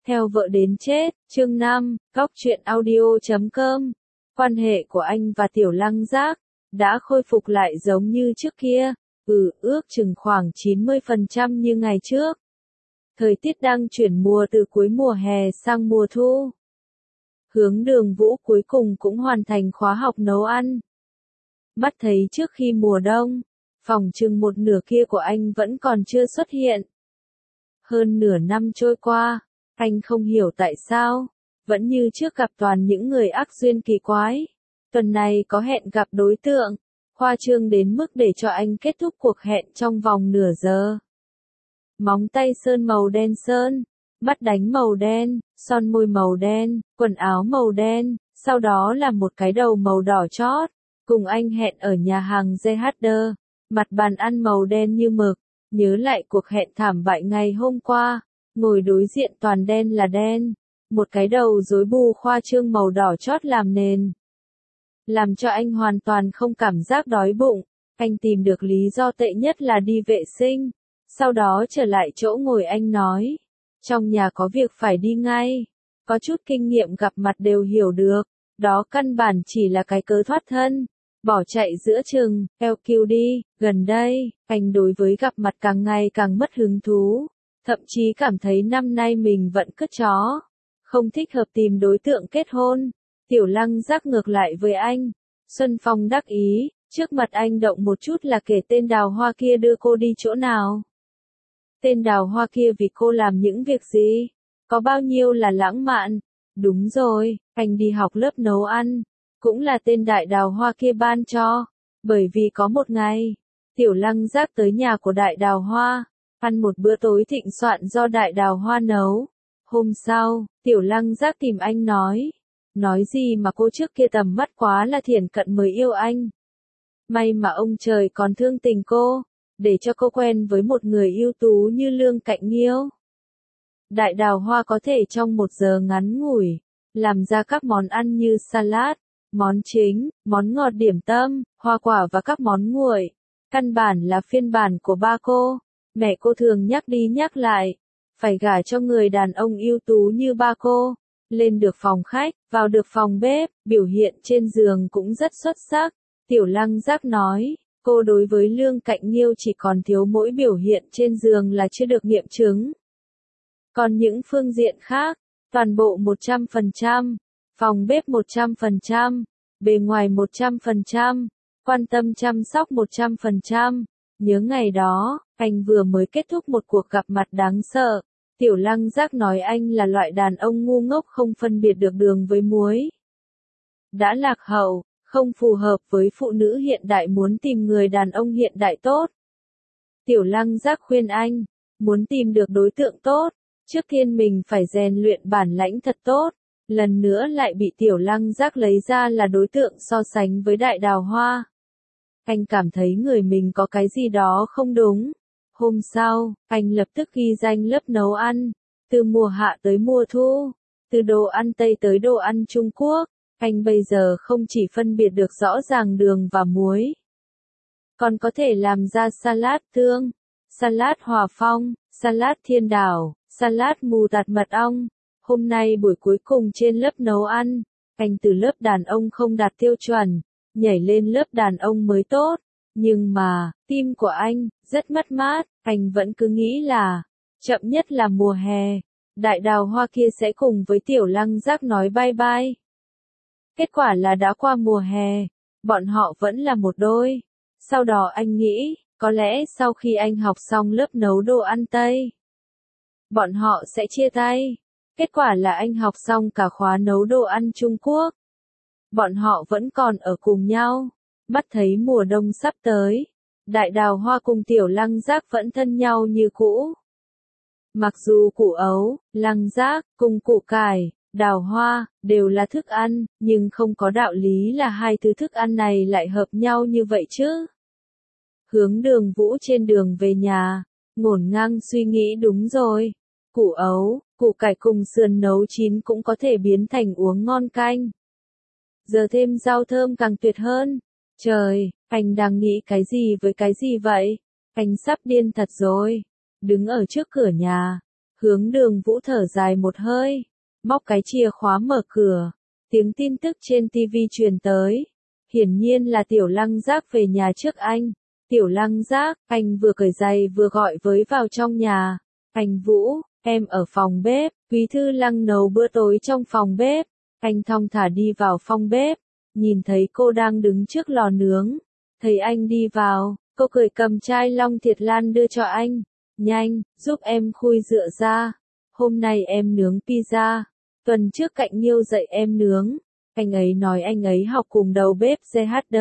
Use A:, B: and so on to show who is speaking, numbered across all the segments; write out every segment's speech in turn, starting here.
A: Theo vợ đến chết, chương 5, góc truyện audio.com. Quan hệ của anh và Tiểu Lăng Giác đã khôi phục lại giống như trước kia, ước chừng khoảng 90% như ngày trước. Thời tiết đang chuyển mùa từ cuối mùa hè sang mùa thu. Hướng Đường Vũ cuối cùng cũng hoàn thành khóa học nấu ăn. Mắt thấy trước khi mùa đông, phòng chừng một nửa kia của anh vẫn còn chưa xuất hiện. Hơn nửa năm trôi qua, anh không hiểu tại sao, vẫn như trước gặp toàn những người ác duyên kỳ quái. Tuần này có hẹn gặp đối tượng, khoa trương đến mức để cho anh kết thúc cuộc hẹn trong vòng nửa giờ. Móng tay sơn màu đen sơn, mắt đánh màu đen, son môi màu đen, quần áo màu đen, sau đó là một cái đầu màu đỏ chót. Cùng anh hẹn ở nhà hàng JHD, mặt bàn ăn màu đen như mực, nhớ lại cuộc hẹn thảm bại ngày hôm qua, ngồi đối diện toàn đen là đen, một cái đầu rối bù khoa trương màu đỏ chót làm nền. Làm cho anh hoàn toàn không cảm giác đói bụng, anh tìm được lý do tệ nhất là đi vệ sinh, sau đó trở lại chỗ ngồi anh nói, trong nhà có việc phải đi ngay, có chút kinh nghiệm gặp mặt đều hiểu được, đó căn bản chỉ là cái cớ thoát thân. Bỏ chạy giữa chừng, LQ đi, gần đây, anh đối với gặp mặt càng ngày càng mất hứng thú, thậm chí cảm thấy năm nay mình vẫn cất chó, không thích hợp tìm đối tượng kết hôn. Tiểu Lăng Giác ngược lại với anh, Xuân Phong đắc ý, trước mặt anh động một chút là kể tên Đào Hoa kia đưa cô đi chỗ nào. Tên Đào Hoa kia vì cô làm những việc gì, có bao nhiêu là lãng mạn, đúng rồi, anh đi học lớp nấu ăn. Cũng là tên Đại Đào Hoa kia ban cho, bởi vì có một ngày, Tiểu Lăng Giác tới nhà của Đại Đào Hoa, ăn một bữa tối thịnh soạn do Đại Đào Hoa nấu. Hôm sau, Tiểu Lăng Giác tìm anh nói gì mà cô trước kia tầm mắt quá là thiển cận mới yêu anh. May mà ông trời còn thương tình cô, để cho cô quen với một người ưu tú như Lương Cạnh Nghiêu. Đại Đào Hoa có thể trong một giờ ngắn ngủi, làm ra các món ăn như salad, món chính, món ngọt điểm tâm, hoa quả và các món nguội. Căn bản là phiên bản của ba cô. Mẹ cô thường nhắc đi nhắc lại. Phải gả cho người đàn ông ưu tú như ba cô. Lên được phòng khách, vào được phòng bếp, biểu hiện trên giường cũng rất xuất sắc. Tiểu Lăng Giác nói, cô đối với Lương Cạnh Nghiêu chỉ còn thiếu mỗi biểu hiện trên giường là chưa được nghiệm chứng. Còn những phương diện khác, toàn bộ 100%. Phòng bếp 100%, bề ngoài 100%, quan tâm chăm sóc 100%. Nhớ ngày đó, anh vừa mới kết thúc một cuộc gặp mặt đáng sợ. Tiểu Lăng Giác nói anh là loại đàn ông ngu ngốc không phân biệt được đường với muối. Đã lạc hậu, không phù hợp với phụ nữ hiện đại muốn tìm người đàn ông hiện đại tốt. Tiểu Lăng Giác khuyên anh, muốn tìm được đối tượng tốt, trước tiên mình phải rèn luyện bản lãnh thật tốt. Lần nữa lại bị Tiểu Lăng Giác lấy ra là đối tượng so sánh với Đại Đào Hoa. Anh cảm thấy người mình có cái gì đó không đúng. Hôm sau, anh lập tức ghi danh lớp nấu ăn. Từ mùa hạ tới mùa thu, từ đồ ăn Tây tới đồ ăn Trung Quốc, anh bây giờ không chỉ phân biệt được rõ ràng đường và muối, còn có thể làm ra salad tương, salad Hòa Phong, salad Thiên Đảo, salad mù tạt mật ong. Hôm nay buổi cuối cùng trên lớp nấu ăn, anh từ lớp đàn ông không đạt tiêu chuẩn, nhảy lên lớp đàn ông mới tốt. Nhưng mà, tim của anh, rất mất mát, anh vẫn cứ nghĩ là, chậm nhất là mùa hè, Đại Đào Hoa kia sẽ cùng với Tiểu Lăng Giác nói bye bye. Kết quả là đã qua mùa hè, bọn họ vẫn là một đôi. Sau đó anh nghĩ, có lẽ sau khi anh học xong lớp nấu đồ ăn Tây, bọn họ sẽ chia tay. Kết quả là anh học xong cả khóa nấu đồ ăn Trung Quốc. Bọn họ vẫn còn ở cùng nhau. Mắt thấy mùa đông sắp tới, Đại Đào Hoa cùng Tiểu Lăng Giác vẫn thân nhau như cũ. Mặc dù củ ấu, lăng giác, cùng củ cải, đào hoa, đều là thức ăn, nhưng không có đạo lý là hai thứ thức ăn này lại hợp nhau như vậy chứ. Hướng Đường Vũ trên đường về nhà, ngổn ngang suy nghĩ đúng rồi. Củ ấu, củ cải cùng sườn nấu chín cũng có thể biến thành uống ngon canh. Giờ thêm rau thơm càng tuyệt hơn. Trời, anh đang nghĩ cái gì với cái gì vậy? Anh sắp điên thật rồi. Đứng ở trước cửa nhà, Hướng Đường Vũ thở dài một hơi, móc cái chìa khóa mở cửa. Tiếng tin tức trên TV truyền tới. Hiển nhiên là Tiểu Lăng Giác về nhà trước anh. Tiểu Lăng Giác, anh vừa cởi giày vừa gọi với vào trong nhà. Anh Vũ, em ở phòng bếp. Quý Thư Lăng nấu bữa tối trong phòng bếp. Anh thong thả đi vào phòng bếp. Nhìn thấy cô đang đứng trước lò nướng. Thấy anh đi vào, cô cười cầm chai Long Thiệt Lan đưa cho anh. Nhanh, giúp em khui dựa ra. Hôm nay em nướng pizza. Tuần trước Cạnh Nhiêu dạy em nướng. Anh ấy nói anh ấy học cùng đầu bếp CHD.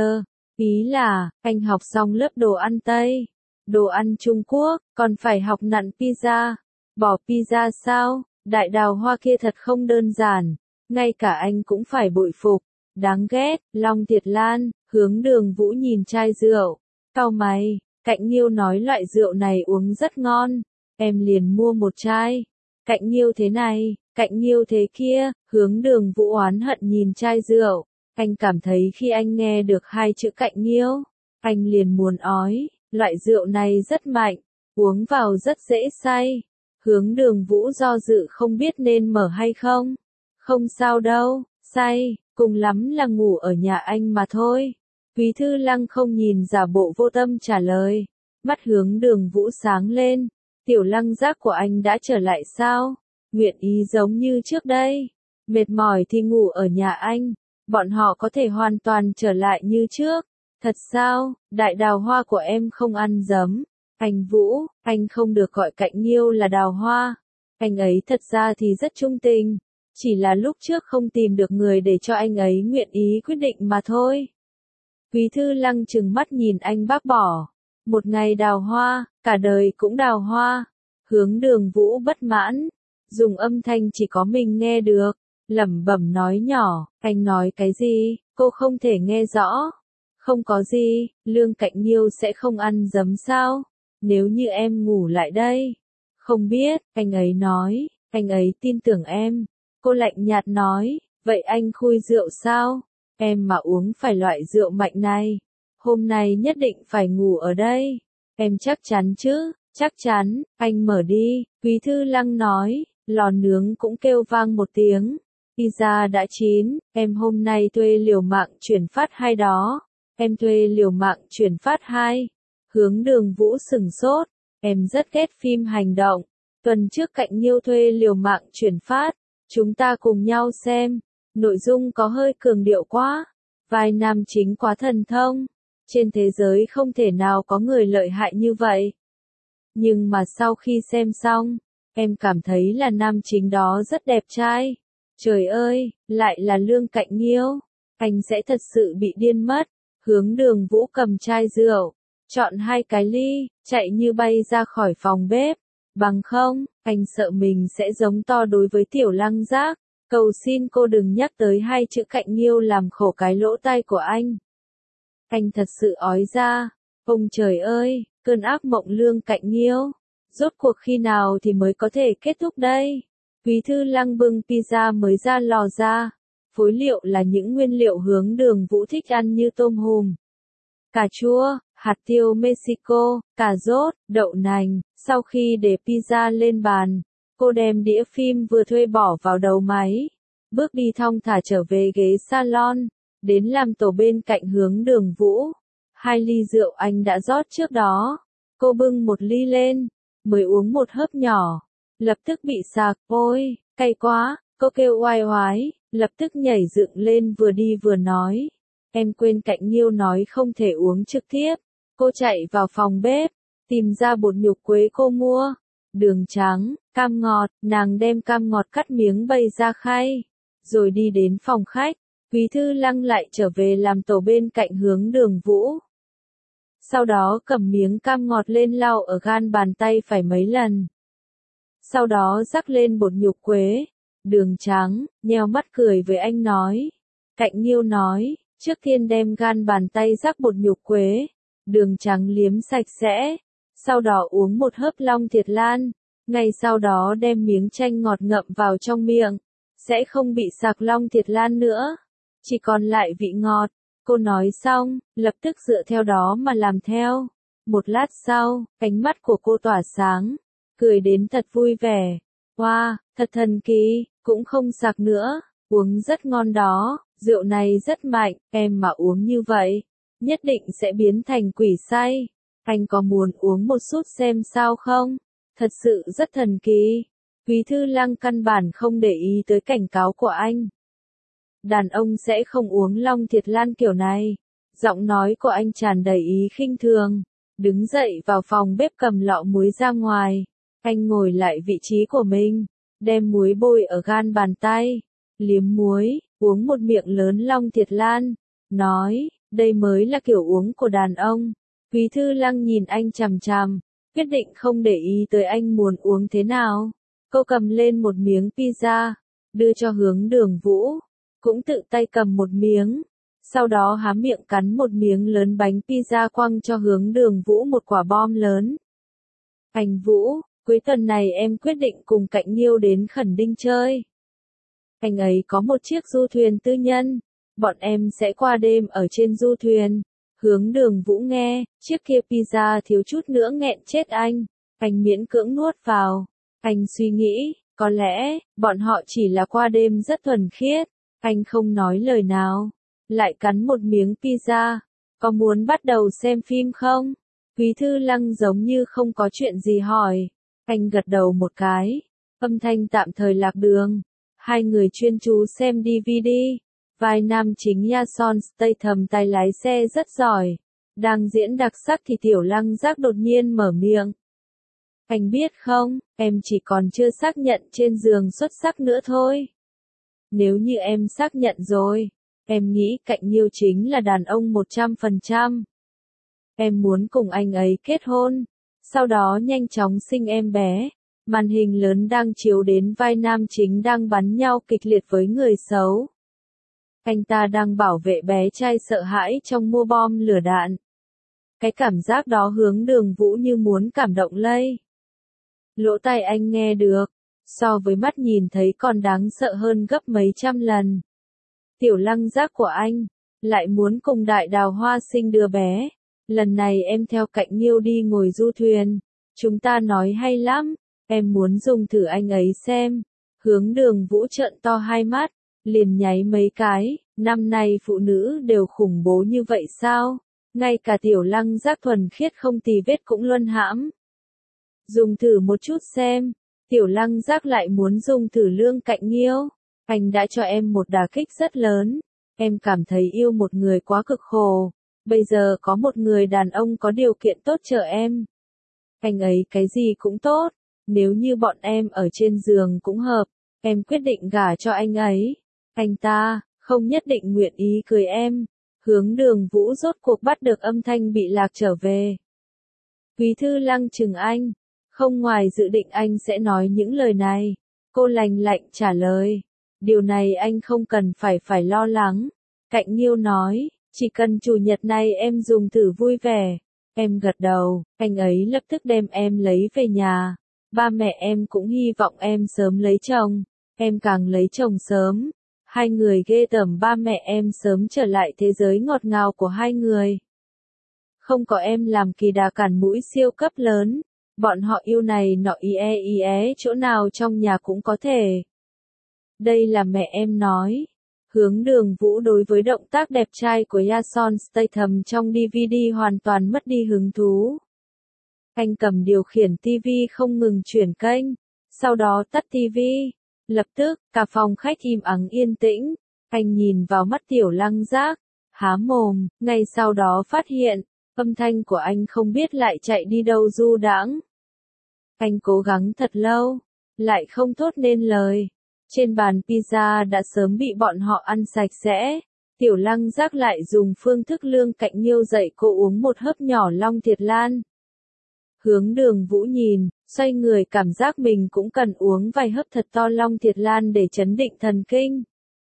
A: Ý là, anh học xong lớp đồ ăn Tây, đồ ăn Trung Quốc, còn phải học nặn pizza. Bỏ pizza sao? Đại đào hoa kia thật không đơn giản. Ngay cả anh cũng phải bội phục. Đáng ghét, Long Thiệt Lan. Hướng Đường Vũ nhìn chai rượu. Cau mày, Cạnh Nhiêu nói loại rượu này uống rất ngon. Em liền mua một chai. Cạnh Nhiêu thế này, Cạnh Nhiêu thế kia. Hướng Đường Vũ oán hận nhìn chai rượu. Anh cảm thấy khi anh nghe được hai chữ Cạnh Nhiêu, anh liền muốn ói. Loại rượu này rất mạnh, uống vào rất dễ say. Hướng Đường Vũ do dự không biết nên mở hay không. Không sao đâu, say, cùng lắm là ngủ ở nhà anh mà thôi. Quý Thư Lăng không nhìn giả bộ vô tâm trả lời. Mắt Hướng Đường Vũ sáng lên. Tiểu Lăng Giác của anh đã trở lại sao? Nguyện ý giống như trước đây. Mệt mỏi thì ngủ ở nhà anh. Bọn họ có thể hoàn toàn trở lại như trước. Thật sao? Đại đào hoa của em không ăn giấm. Anh Vũ, anh không được gọi Cạnh Nhiêu là đào hoa. Anh ấy thật ra thì rất trung tình. Chỉ là lúc trước không tìm được người để cho anh ấy nguyện ý quyết định mà thôi. Quý Thư Lăng trừng mắt nhìn anh bác bỏ. Một ngày đào hoa, cả đời cũng đào hoa. Hướng Đường Vũ bất mãn. Dùng âm thanh chỉ có mình nghe được. Lẩm bẩm nói nhỏ, anh nói cái gì, cô không thể nghe rõ. Không có gì, Lương Cạnh Nhiêu sẽ không ăn giấm sao? Nếu như em ngủ lại đây. Không biết, anh ấy nói, anh ấy tin tưởng em. Cô lạnh nhạt nói, vậy anh khui rượu sao? Em mà uống phải loại rượu mạnh này. Hôm nay nhất định phải ngủ ở đây. Em chắc chắn chứ? Chắc chắn, anh mở đi. Quý Thư Lăng nói, lò nướng cũng kêu vang một tiếng. Pizza đã chín, em hôm nay thuê liều mạng chuyển phát 2 đó. Em thuê liều mạng chuyển phát 2. Hướng Đường Vũ sửng sốt. Em rất ghét phim hành động. Tuần trước Cạnh Nhiêu thuê liều mạng chuyển phát. Chúng ta cùng nhau xem. Nội dung có hơi cường điệu quá. Vai nam chính quá thần thông. Trên thế giới không thể nào có người lợi hại như vậy. Nhưng mà sau khi xem xong, em cảm thấy là nam chính đó rất đẹp trai. Trời ơi, lại là Lương Cạnh Nhiêu. Anh sẽ thật sự bị điên mất. Hướng Đường Vũ cầm chai rượu, chọn 2 cái ly, chạy như bay ra khỏi phòng bếp. Bằng không, anh sợ mình sẽ giống to đối với Tiểu Lăng Giác. Cầu xin cô đừng nhắc tới 2 chữ Cạnh Nhiêu làm khổ cái lỗ tai của anh. Anh thật sự ói ra. Ông trời ơi, cơn ác mộng Lương Cạnh Nhiêu. Rốt cuộc khi nào thì mới có thể kết thúc đây? Quý Thư Lăng bưng pizza mới ra lò ra. Phối liệu là những nguyên liệu Hướng Đường Vũ thích ăn như tôm hùm, cà chua, hạt tiêu Mexico, cà rốt, đậu nành. Sau khi để pizza lên bàn, cô đem đĩa phim vừa thuê bỏ vào đầu máy. Bước đi thong thả trở về ghế salon, đến làm tổ bên cạnh Hướng Đường Vũ. 2 ly rượu anh đã rót trước đó. Cô bưng 1 ly lên, mới uống một hớp nhỏ. Lập tức bị sặc, ôi, cay quá, cô kêu oai oái, lập tức nhảy dựng lên vừa đi vừa nói. Em quên Cạnh Nhiêu nói không thể uống trực tiếp. Cô chạy vào phòng bếp, tìm ra bột nhục quế cô mua, đường trắng, cam ngọt, nàng đem cam ngọt cắt miếng bày ra khay, rồi đi đến phòng khách. Quý Thư Lăng lại trở về làm tổ bên cạnh Hướng Đường Vũ. Sau đó cầm miếng cam ngọt lên lau ở gan bàn tay phải mấy lần. Sau đó rắc lên bột nhục quế, đường trắng, nheo mắt cười với anh nói. Cạnh Nhiêu nói, trước tiên đem gan bàn tay rắc bột nhục quế, đường trắng liếm sạch sẽ, sau đó uống một hớp Long Thiệt Lan, ngay sau đó đem miếng chanh ngọt ngậm vào trong miệng, sẽ không bị sặc Long Thiệt Lan nữa, chỉ còn lại vị ngọt. Cô nói xong, lập tức dựa theo đó mà làm theo. Một lát sau, ánh mắt của cô tỏa sáng, cười đến thật vui vẻ. Wow, thật thần kỳ, cũng không sặc nữa, uống rất ngon đó, rượu này rất mạnh, em mà uống như vậy, nhất định sẽ biến thành quỷ say. Anh có muốn uống một sút xem sao không? Thật sự rất thần kỳ. Quý Thư Lăng căn bản không để ý tới cảnh cáo của anh. Đàn ông sẽ không uống Long Thiệt Lan kiểu này. Giọng nói của anh tràn đầy ý khinh thường. Đứng dậy vào phòng bếp cầm lọ muối ra ngoài. Anh ngồi lại vị trí của mình, đem muối bôi ở gan bàn tay, liếm muối, uống một miệng lớn Long Thiệt Lan, nói, đây mới là kiểu uống của đàn ông. Quý Thư Lăng nhìn anh chằm chằm, quyết định không để ý tới anh muốn uống thế nào. Cô cầm lên một miếng pizza, đưa cho Hướng Đường Vũ, cũng tự tay cầm một miếng. Sau đó há miệng cắn một miếng lớn bánh pizza quăng cho Hướng Đường Vũ một quả bom lớn. Anh Vũ, cuối tuần này em quyết định cùng Cạnh Nhiêu đến Khẩn Đinh chơi. Anh ấy có một chiếc du thuyền tư nhân, bọn em sẽ qua đêm ở trên du thuyền. Hướng Đường Vũ nghe, chiếc kia pizza thiếu chút nữa nghẹn chết anh miễn cưỡng nuốt vào. Anh suy nghĩ, có lẽ, bọn họ chỉ là qua đêm rất thuần khiết. Anh không nói lời nào, lại cắn một miếng pizza. Có muốn bắt đầu xem phim không? Quý Thư Lăng giống như không có chuyện gì hỏi. Anh gật đầu một cái. Âm thanh tạm thời lạc đường. Hai người chuyên chú xem DVD. Vai nam chính Jason Statham tay lái xe rất giỏi. Đang diễn đặc sắc thì Tiểu Lăng Giác đột nhiên mở miệng. Anh biết không, em chỉ còn chưa xác nhận trên giường xuất sắc nữa thôi. Nếu như em xác nhận rồi, em nghĩ Cạnh Nhiêu chính là đàn ông 100%. Em muốn cùng anh ấy kết hôn, sau đó nhanh chóng sinh em bé. Màn hình lớn đang chiếu đến vai nam chính đang bắn nhau kịch liệt với người xấu. Anh ta đang bảo vệ bé trai sợ hãi trong mưa bom lửa đạn. Cái cảm giác đó Hướng Đường Vũ như muốn cảm động lây. Lỗ tai anh nghe được, so với mắt nhìn thấy còn đáng sợ hơn gấp mấy trăm lần. Tiểu Lăng Giác của anh, lại muốn cùng Đại Đào Hoa sinh đứa bé. Lần này em theo Cạnh Nhiêu đi ngồi du thuyền. Chúng ta nói hay lắm, em muốn dùng thử anh ấy xem. Hướng Đường Vũ trợn to hai mắt, liền nháy mấy cái. Năm nay phụ nữ đều khủng bố như vậy sao? Ngay cả Tiểu Lăng Giác thuần khiết không tì vết cũng luân hãm. Dùng thử một chút xem. Tiểu Lăng Giác lại muốn dùng thử Lương Cạnh Nhiêu. Anh đã cho em một đả kích rất lớn. Em cảm thấy yêu một người quá cực khổ. Bây giờ có một người đàn ông có điều kiện tốt chờ em. Anh ấy cái gì cũng tốt. Nếu như bọn em ở trên giường cũng hợp, em quyết định gả cho anh ấy. Anh ta, không nhất định nguyện ý cưới em. Hướng Đường Vũ rốt cuộc bắt được âm thanh bị lạc trở về. Quý Thư Lăng chừng anh. Không ngoài dự định anh sẽ nói những lời này. Cô lành lạnh trả lời. Điều này anh không cần phải lo lắng. Cạnh Nhiêu nói, chỉ cần chủ nhật này em dùng thử vui vẻ. Em gật đầu, anh ấy lập tức đem em lấy về nhà. Ba mẹ em cũng hy vọng em sớm lấy chồng. Em càng lấy chồng sớm. Hai người ghê tởm ba mẹ em sớm trở lại thế giới ngọt ngào của hai người. Không có em làm kỳ đà cản mũi siêu cấp lớn. Bọn họ yêu này nọ ý é chỗ nào trong nhà cũng có thể. Đây là mẹ em nói. Hướng Đường Vũ đối với động tác đẹp trai của Jason Statham trong DVD hoàn toàn mất đi hứng thú. Anh cầm điều khiển TV không ngừng chuyển kênh, sau đó tắt TV. Lập tức, cả phòng khách im ắng yên tĩnh. Anh nhìn vào mắt Tiểu Lăng Giác, há mồm, ngay sau đó phát hiện, âm thanh của anh không biết lại chạy đi đâu du đãng. Anh cố gắng thật lâu, lại không thốt nên lời. Trên bàn pizza đã sớm bị bọn họ ăn sạch sẽ. Tiểu Lăng Giác lại dùng phương thức Lương Cạnh Nhiêu dạy cô uống một hớp nhỏ Long Thiệt Lan. Hướng Đường Vũ nhìn, xoay người cảm giác mình cũng cần uống vài hớp thật to Long Thiệt Lan để chấn định thần kinh.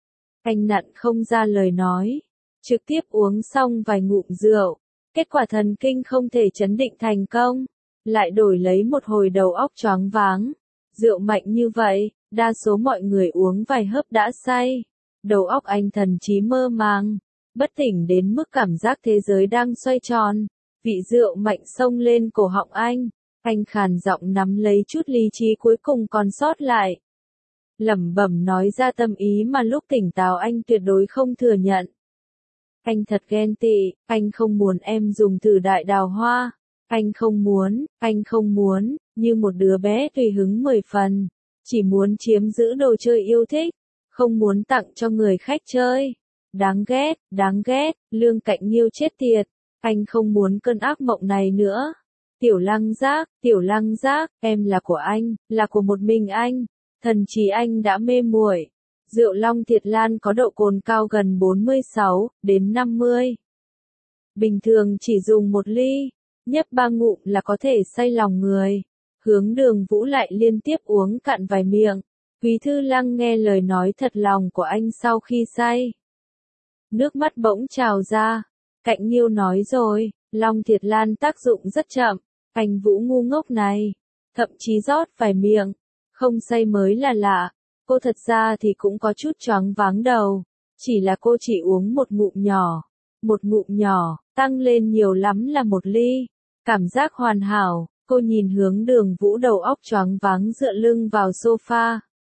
A: Anh nặn không ra lời nói, trực tiếp uống xong vài ngụm rượu. Kết quả thần kinh không thể chấn định thành công, lại đổi lấy một hồi đầu óc choáng váng. Rượu mạnh như vậy, đa số mọi người uống vài hớp đã say. Đầu óc anh thần trí mơ màng, bất tỉnh đến mức cảm giác thế giới đang xoay tròn. Vị rượu mạnh xông lên cổ họng anh, Anh khàn giọng nắm lấy chút lý trí cuối cùng còn sót lại. Lẩm bẩm nói ra tâm ý mà lúc tỉnh táo anh tuyệt đối không thừa nhận. Anh thật ghen tị, anh không muốn em dùng từ đại đào hoa. Anh không muốn, như một đứa bé tùy hứng 10 phần. Chỉ muốn chiếm giữ đồ chơi yêu thích, không muốn tặng cho người khách chơi. Đáng ghét, Lương Cạnh Nghiêu chết tiệt. Anh không muốn cơn ác mộng này nữa. Tiểu Lăng Giác, em là của anh, là của một mình anh. Thần trí anh đã mê muội. Rượu Long Thiệt Lan có độ cồn cao gần 46 đến 50. Bình thường chỉ dùng một ly, nhấp 3 ngụm là có thể say lòng người. Hướng Đường Vũ lại liên tiếp uống cạn vài miệng. Quý Thư Lăng nghe lời nói thật lòng của anh sau khi say. Nước mắt bỗng trào ra. Cạnh Nghiêu nói rồi, Long Thiệt Lan tác dụng rất chậm. Anh Vũ ngu ngốc này, thậm chí rót vài miệng, không say mới là lạ. Cô thật ra thì cũng có chút choáng váng đầu, chỉ là cô chỉ uống một ngụm nhỏ, tăng lên nhiều lắm là một ly. Cảm giác hoàn hảo, cô nhìn Hướng Đường Vũ đầu óc choáng váng dựa lưng vào sofa.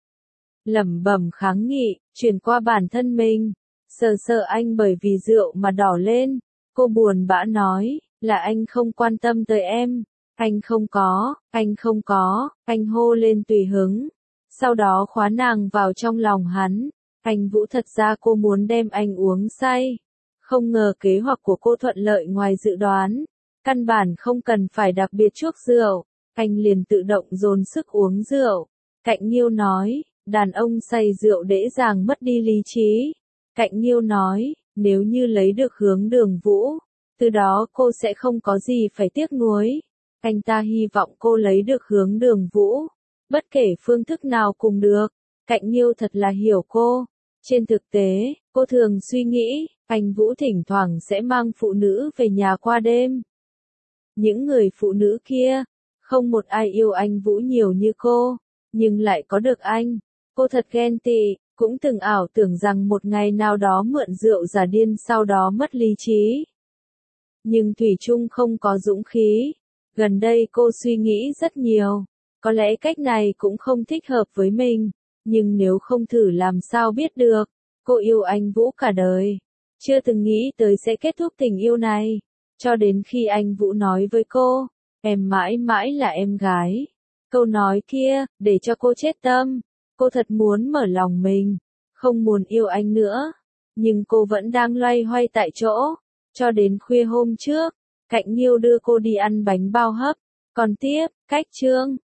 A: Lẩm bẩm kháng nghị, chuyển qua bản thân mình, sờ anh bởi vì rượu mà đỏ lên. Cô buồn bã nói, là anh không quan tâm tới em. Anh không có, anh hô lên tùy hứng. Sau đó khóa nàng vào trong lòng hắn. Anh Vũ thật ra cô muốn đem anh uống say. Không ngờ kế hoạch của cô thuận lợi ngoài dự đoán. Căn bản không cần phải đặc biệt chuốc rượu. Anh liền tự động dồn sức uống rượu. Cạnh Nghiêu nói, đàn ông say rượu dễ dàng mất đi lý trí. Cạnh Nghiêu nói, nếu như lấy được Hướng Đường Vũ, từ đó cô sẽ không có gì phải tiếc nuối. Anh ta hy vọng cô lấy được Hướng Đường Vũ. Bất kể phương thức nào cùng được. Cạnh Nghiêu thật là hiểu cô. Trên thực tế, cô thường suy nghĩ, anh Vũ thỉnh thoảng sẽ mang phụ nữ về nhà qua đêm. Những người phụ nữ kia, không một ai yêu anh Vũ nhiều như cô, nhưng lại có được anh. Cô thật ghen tị, cũng từng ảo tưởng rằng một ngày nào đó mượn rượu giả điên sau đó mất lý trí. Nhưng thủy chung không có dũng khí. Gần đây cô suy nghĩ rất nhiều. Có lẽ cách này cũng không thích hợp với mình. Nhưng nếu không thử làm sao biết được. Cô yêu anh Vũ cả đời. Chưa từng nghĩ tới sẽ kết thúc tình yêu này. Cho đến khi anh Vũ nói với cô, em mãi mãi là em gái. Câu nói kia, để cho cô chết tâm. Cô thật muốn mở lòng mình. Không muốn yêu anh nữa. Nhưng cô vẫn đang loay hoay tại chỗ. Cho đến khuya hôm trước, Cạnh Nghiêu đưa cô đi ăn bánh bao hấp. Còn tiếp, cách chương